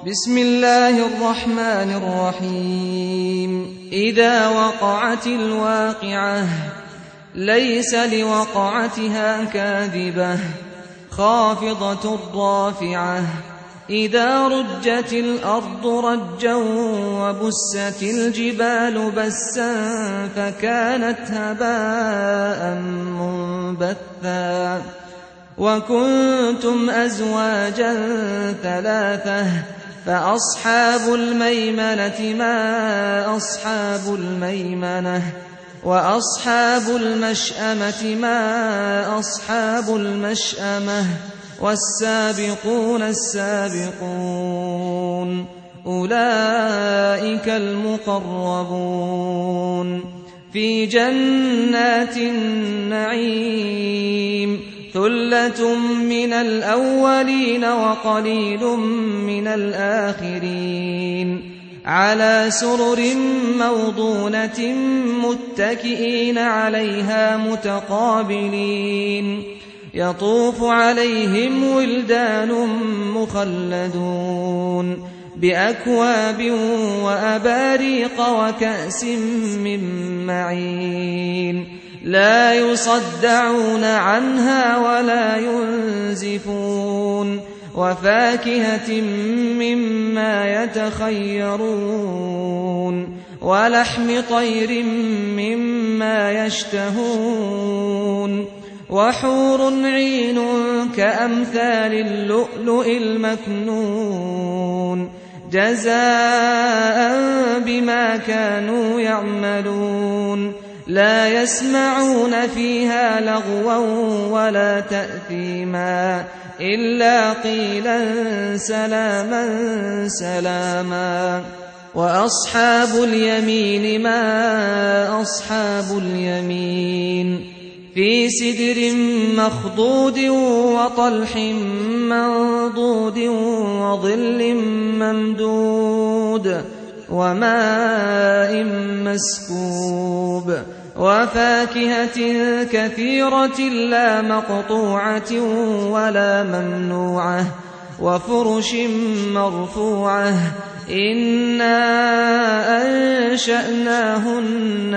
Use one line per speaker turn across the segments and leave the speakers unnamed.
بسم الله الرحمن الرحيم إذا وقعت الواقعة ليس لوقعتها كاذبة خافضة رافعة إذا رجت الأرض رجا وبست الجبال بسا فكانت هباء منبثا وكنتم أزواجا ثلاثة فأصحاب الميمنة ما أصحاب الميمنة وأصحاب المشأمة ما أصحاب المشأمة والسابقون السابقون أولئك المقربون في جنات النعيم ثلة من الأولين وقليل من الآخرين على سرر موضونة متكئين عليها متقابلين يطوف عليهم ولدان مخلدون بأكواب وأباريق وكأس من معين لا يصدعون عنها ولا ينزفون وفاكهة مما يتخيرون ولحم طير مما يشتهون وحور عين كأمثال اللؤلؤ المكنون جزاء بما كانوا يعملون لا يسمعون فيها لغوا ولا تأثيما إلا قيلا سلاما سلاما وأصحاب اليمين ما أصحاب اليمين في سدر مخضود وطلح منضود وظل ممدود وماء مسكوب وفاكهة كثيرة لا مقطوعة ولا ممنوعة وفرش مرفوعة إنا أنشأناهن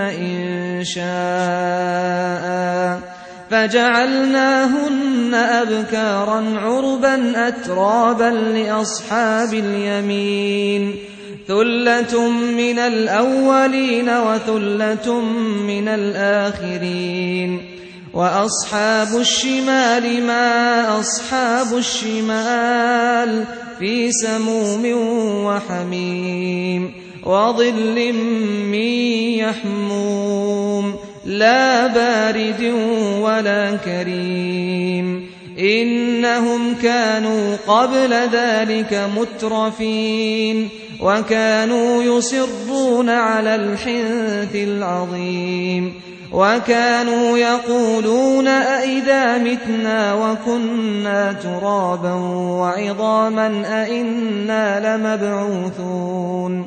إنشاء فجعلناهن أبكارا عربا أترابا لأصحاب اليمين ثلة من الأولين وثلة من الآخرين وأصحاب الشمال ما أصحاب الشمال في سموم وحميم وظل من يحموم لا بارد ولا كريم إنهم كانوا قبل ذلك مترفين وكانوا يصرون على الحنث العظيم وكانوا يقولون أئذا متنا وكنا ترابا وعظاما أئنا لمبعوثون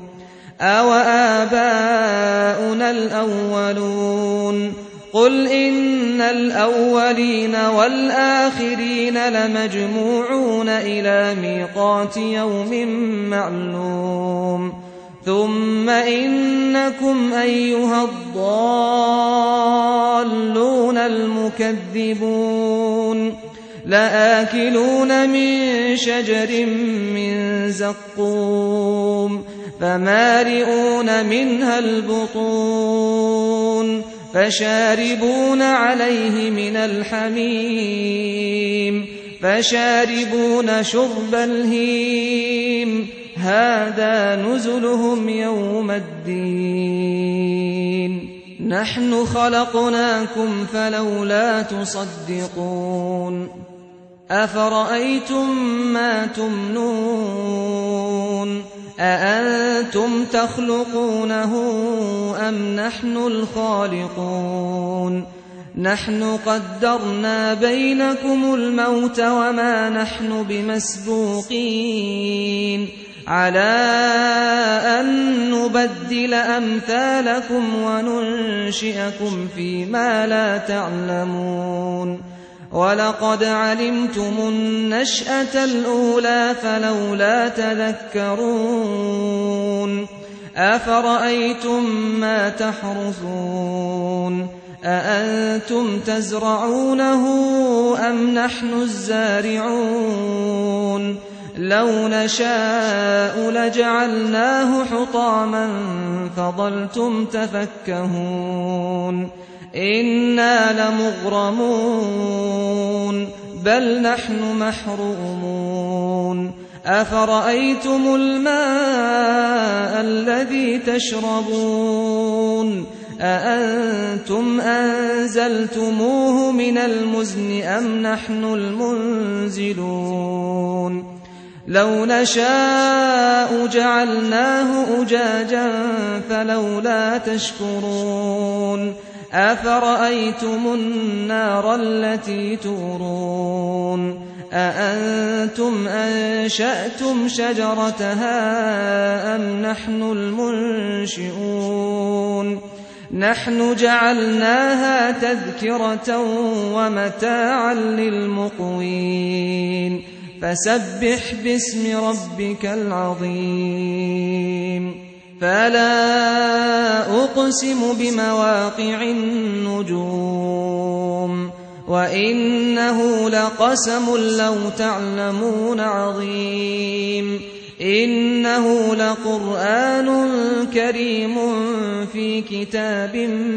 أوآباؤنا الأولون قل إن الأولين والآخرين لمجموعون إلى ميقات يوم معلوم ثم إنكم أيها الضالون المكذبون لآكلون من شجر من زقوم فمالئون منها البطون فشاربون عليه من الحميم فشاربون شرب الهيم هذا نزلهم يوم الدين نحن خلقناكم فلولا تصدقون أفرأيتم ما تمنون أأنتم تخلقونه أم نحن الخالقون نحن قدرنا بينكم الموت وما نحن بمسبوقين على أن نبدل أمثالكم وننشئكم فيما لا تعلمون ولقد علمتم النشأة الأولى فلولا تذكرون أفرأيتم ما تحرثون أأنتم تزرعونه أم نحن الزارعون لو نشاء لجعلناه حطاما فظلتم تفكهون إنا لمغرمون بل نحن محرومون أفرأيتم الماء الذي تشربون أأنتم أنزلتموه من المزن أم نحن المنزلون لو نشاء جعلناه أجاجا فلولا تشكرون أفرأيتم النار التي تورون أأنتم أنشأتم شجرتها أم نحن المنشئون نحن جعلناها تذكرة ومتاعا للمقوين فسبح باسم ربك العظيم فلا أقسم بمواقع النجوم وإنه لقسم لو تعلمون عظيم إنه لقرآن كريم في كتاب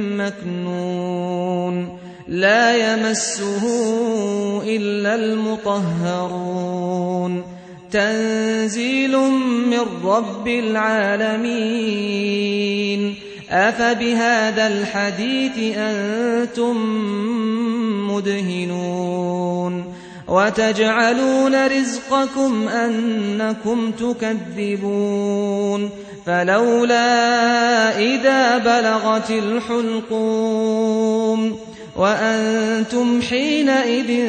مكنون لا يمسه إلا المطهرون تنزيل من رب العالمين أفبهذا الحديث أنتم مدهنون وتجعلون رزقكم أنكم تكذبون فلولا إذا بلغت الحلقوم وأنتم حينئذ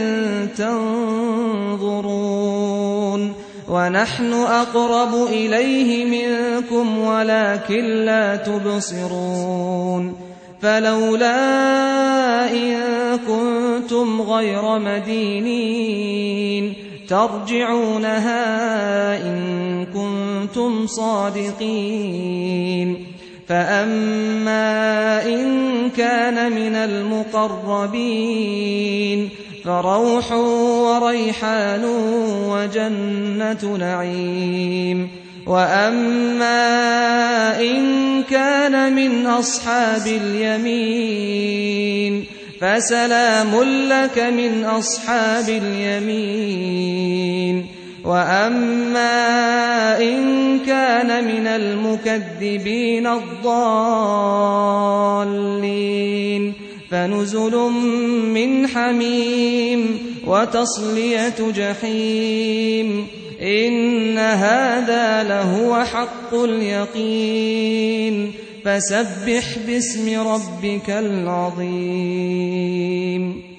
تنظرون ونحن أقرب إليه منكم ولكن لا تبصرون فلولا إن كنتم غير مدينين ترجعونها إن كنتم صادقين فأما إن كان من المقربين فروح وريحان وجنة نعيم وأما إن كان من أصحاب اليمين فسلام لك من أصحاب اليمين وأما إن كان من المكذبين الضالين فنزل من حميم وتصلية جحيم إن هذا لهو حق اليقين فسبح باسم ربك العظيم